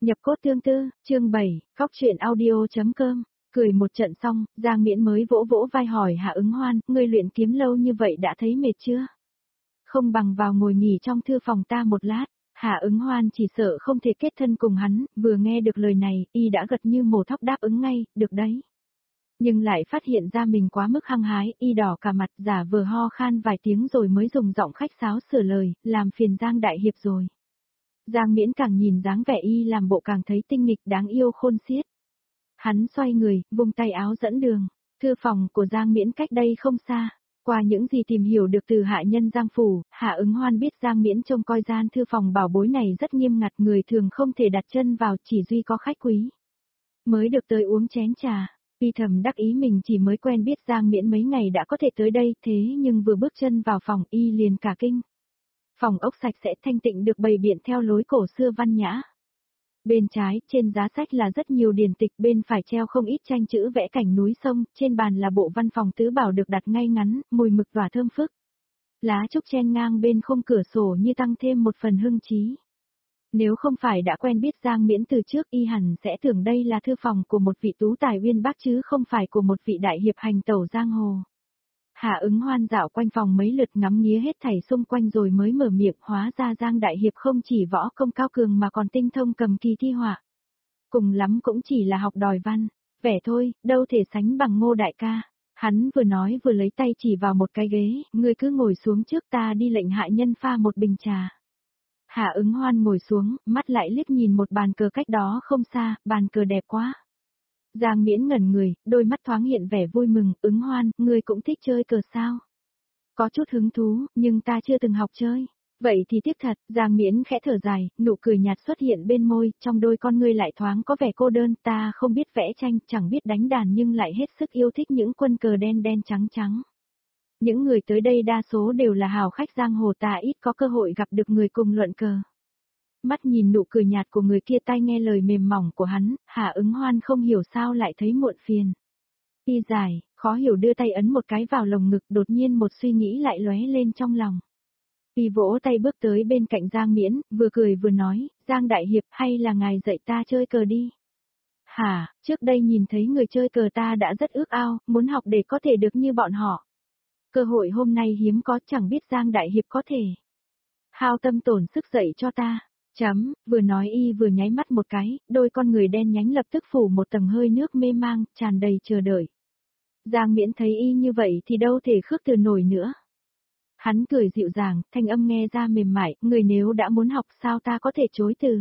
Nhập cốt tương tư, chương 7, cóc truyện audio.com. Cười một trận xong, Giang Miễn mới vỗ vỗ vai hỏi Hạ Ứng Hoan, ngươi luyện kiếm lâu như vậy đã thấy mệt chưa? Không bằng vào ngồi nghỉ trong thư phòng ta một lát. Hạ Ứng Hoan chỉ sợ không thể kết thân cùng hắn, vừa nghe được lời này, y đã gật như mổ thóc đáp ứng ngay, được đấy. Nhưng lại phát hiện ra mình quá mức hăng hái, y đỏ cả mặt, giả vờ ho khan vài tiếng rồi mới dùng giọng khách sáo sửa lời, làm phiền Giang đại hiệp rồi. Giang Miễn càng nhìn dáng vẻ y làm bộ càng thấy tinh nghịch đáng yêu khôn xiết. Hắn xoay người, vung tay áo dẫn đường. Thư phòng của Giang Miễn cách đây không xa. Qua những gì tìm hiểu được từ hạ nhân Giang Phủ, Hạ Ứng Hoan biết Giang Miễn trông coi gian thư phòng bảo bối này rất nghiêm ngặt, người thường không thể đặt chân vào, chỉ duy có khách quý mới được tới uống chén trà. Y thầm đắc ý mình chỉ mới quen biết Giang Miễn mấy ngày đã có thể tới đây, thế nhưng vừa bước chân vào phòng y liền cả kinh. Phòng ốc sạch sẽ thanh tịnh được bày biện theo lối cổ xưa văn nhã. Bên trái, trên giá sách là rất nhiều điển tịch, bên phải treo không ít tranh chữ vẽ cảnh núi sông, trên bàn là bộ văn phòng tứ bảo được đặt ngay ngắn, mùi mực tỏa thơm phức. Lá trúc chen ngang bên khung cửa sổ như tăng thêm một phần hưng trí. Nếu không phải đã quen biết Giang Miễn từ trước, y hẳn sẽ tưởng đây là thư phòng của một vị tú tài uyên bác chứ không phải của một vị đại hiệp hành tẩu giang hồ. Hạ Ứng Hoan dạo quanh phòng mấy lượt ngắm nghía hết thảy xung quanh rồi mới mở miệng, hóa ra Giang đại hiệp không chỉ võ công cao cường mà còn tinh thông cầm kỳ thi họa. Cùng lắm cũng chỉ là học đòi văn, vẻ thôi, đâu thể sánh bằng Ngô đại ca. Hắn vừa nói vừa lấy tay chỉ vào một cái ghế, ngươi cứ ngồi xuống trước, ta đi lệnh hạ nhân pha một bình trà. Hạ Ứng Hoan ngồi xuống, mắt lại liếc nhìn một bàn cờ cách đó không xa, bàn cờ đẹp quá. Giang Miễn ngẩn người, đôi mắt thoáng hiện vẻ vui mừng, Ứng Hoan, ngươi cũng thích chơi cờ sao? Có chút hứng thú, nhưng ta chưa từng học chơi. Vậy thì tiếc thật, Giang Miễn khẽ thở dài, nụ cười nhạt xuất hiện bên môi, trong đôi con ngươi lại thoáng có vẻ cô đơn, ta không biết vẽ tranh, chẳng biết đánh đàn nhưng lại hết sức yêu thích những quân cờ đen đen trắng trắng. Những người tới đây đa số đều là hào khách giang hồ, ta ít có cơ hội gặp được người cùng luận cờ. Mắt nhìn nụ cười nhạt của người kia, tai nghe lời mềm mỏng của hắn, Hạ Ứng Hoan không hiểu sao lại thấy muộn phiền. Y dài, khó hiểu đưa tay ấn một cái vào lồng ngực, đột nhiên một suy nghĩ lại lóe lên trong lòng. Y vỗ tay bước tới bên cạnh Giang Miễn, vừa cười vừa nói, Giang đại hiệp, hay là ngài dạy ta chơi cờ đi. Hả, trước đây nhìn thấy người chơi cờ ta đã rất ước ao, muốn học để có thể được như bọn họ. Cơ hội hôm nay hiếm có, chẳng biết Giang đại hiệp có thể hao tâm tổn sức dạy cho ta. Vừa nói y vừa nháy mắt một cái, đôi con người đen nhánh lập tức phủ một tầng hơi nước mê mang, tràn đầy chờ đợi. Giang Miễn thấy y như vậy thì đâu thể khước từ nổi nữa. Hắn cười dịu dàng, thanh âm nghe ra mềm mại, người nếu đã muốn học sao ta có thể chối từ.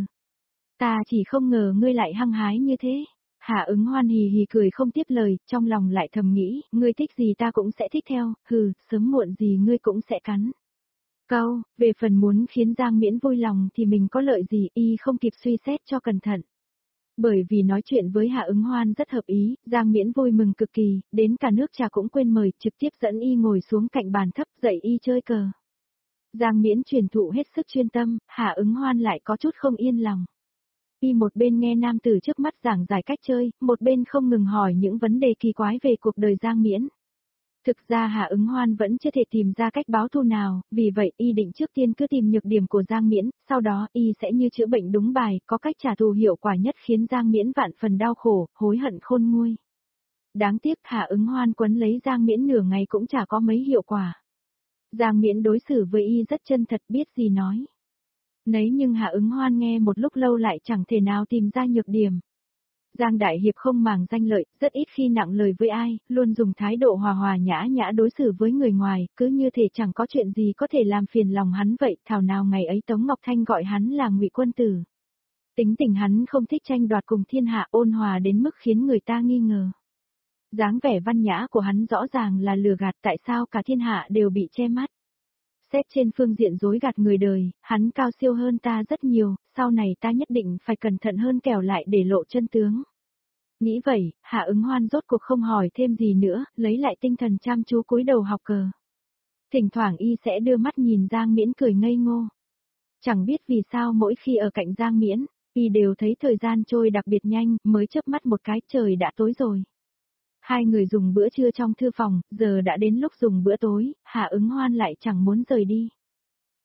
Ta chỉ không ngờ ngươi lại hăng hái như thế. Hạ Ứng Hoan hì hì cười không tiếp lời, trong lòng lại thầm nghĩ, ngươi thích gì ta cũng sẽ thích theo, sớm muộn gì ngươi cũng sẽ cắn. Về phần muốn khiến Giang Miễn vui lòng thì mình có lợi gì, y không kịp suy xét cho cẩn thận. Bởi vì nói chuyện với Hạ Ứng Hoan rất hợp ý, Giang Miễn vui mừng cực kỳ, đến cả nước trà cũng quên mời, trực tiếp dẫn y ngồi xuống cạnh bàn thấp dạy y chơi cờ. Giang Miễn truyền thụ hết sức chuyên tâm, Hạ Ứng Hoan lại có chút không yên lòng. Y một bên nghe nam tử trước mắt giảng giải cách chơi, một bên không ngừng hỏi những vấn đề kỳ quái về cuộc đời Giang Miễn. Thực ra Hạ Ứng Hoan vẫn chưa thể tìm ra cách báo thù nào, vì vậy y định trước tiên cứ tìm nhược điểm của Giang Miễn, sau đó y sẽ như chữa bệnh đúng bài, có cách trả thù hiệu quả nhất khiến Giang Miễn vạn phần đau khổ, hối hận khôn nguôi. Đáng tiếc Hạ Ứng Hoan quấn lấy Giang Miễn nửa ngày cũng chả có mấy hiệu quả. Giang Miễn đối xử với y rất chân thật, biết gì nói nấy, nhưng Hạ Ứng Hoan nghe một lúc lâu lại chẳng thể nào tìm ra nhược điểm. Giang đại hiệp không màng danh lợi, rất ít khi nặng lời với ai, luôn dùng thái độ hòa hòa nhã nhã đối xử với người ngoài, cứ như thể chẳng có chuyện gì có thể làm phiền lòng hắn vậy, thảo nào ngày ấy Tống Ngọc Thanh gọi hắn là Ngụy Quân Tử. Tính tình hắn không thích tranh đoạt cùng thiên hạ, ôn hòa đến mức khiến người ta nghi ngờ. Dáng vẻ văn nhã của hắn rõ ràng là lừa gạt, tại sao cả thiên hạ đều bị che mắt. Xét trên phương diện dối gạt người đời, hắn cao siêu hơn ta rất nhiều, sau này ta nhất định phải cẩn thận hơn kẻo lại để lộ chân tướng. Nghĩ vậy, Hạ Ứng Hoan rốt cuộc không hỏi thêm gì nữa, lấy lại tinh thần chăm chú cúi đầu học cờ. Thỉnh thoảng y sẽ đưa mắt nhìn Giang Miễn cười ngây ngô. Chẳng biết vì sao mỗi khi ở cạnh Giang Miễn, y đều thấy thời gian trôi đặc biệt nhanh, mới chớp mắt một cái trời đã tối rồi. Hai người dùng bữa trưa trong thư phòng, giờ đã đến lúc dùng bữa tối, Hạ Ứng Hoan lại chẳng muốn rời đi.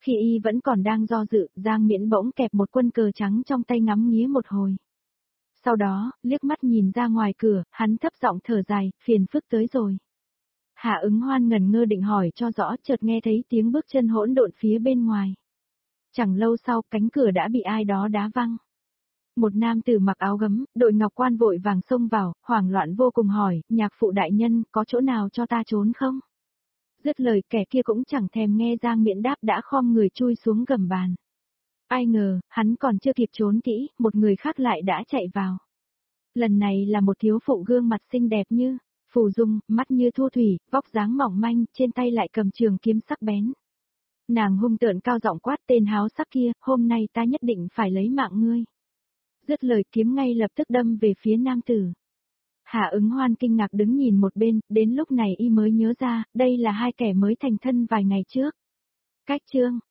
Khi y vẫn còn đang do dự, Giang Miễn bỗng kẹp một quân cờ trắng trong tay ngắm nghía một hồi. Sau đó, liếc mắt nhìn ra ngoài cửa, hắn thấp giọng thở dài, phiền phức tới rồi. Hạ Ứng Hoan ngần ngơ định hỏi cho rõ, chợt nghe thấy tiếng bước chân hỗn độn phía bên ngoài. Chẳng lâu sau, cánh cửa đã bị ai đó đá văng. Một nam tử mặc áo gấm, đội ngọc quan vội vàng xông vào, hoảng loạn vô cùng hỏi, nhạc phụ đại nhân, có chỗ nào cho ta trốn không? Dứt lời, kẻ kia cũng chẳng thèm nghe Giang Miễn đáp đã khom người chui xuống gầm bàn. Ai ngờ, hắn còn chưa kịp trốn kỹ, một người khác lại đã chạy vào. Lần này là một thiếu phụ gương mặt xinh đẹp như phù dung, mắt như thu thủy, vóc dáng mỏng manh, trên tay lại cầm trường kiếm sắc bén. Nàng hung tợn cao giọng quát, tên háo sắc kia, hôm nay ta nhất định phải lấy mạng ngươi. Dứt lời, kiếm ngay lập tức đâm về phía nam tử. Hạ Ứng Hoan kinh ngạc đứng nhìn một bên, đến lúc này y mới nhớ ra, đây là hai kẻ mới thành thân vài ngày trước. Cách chương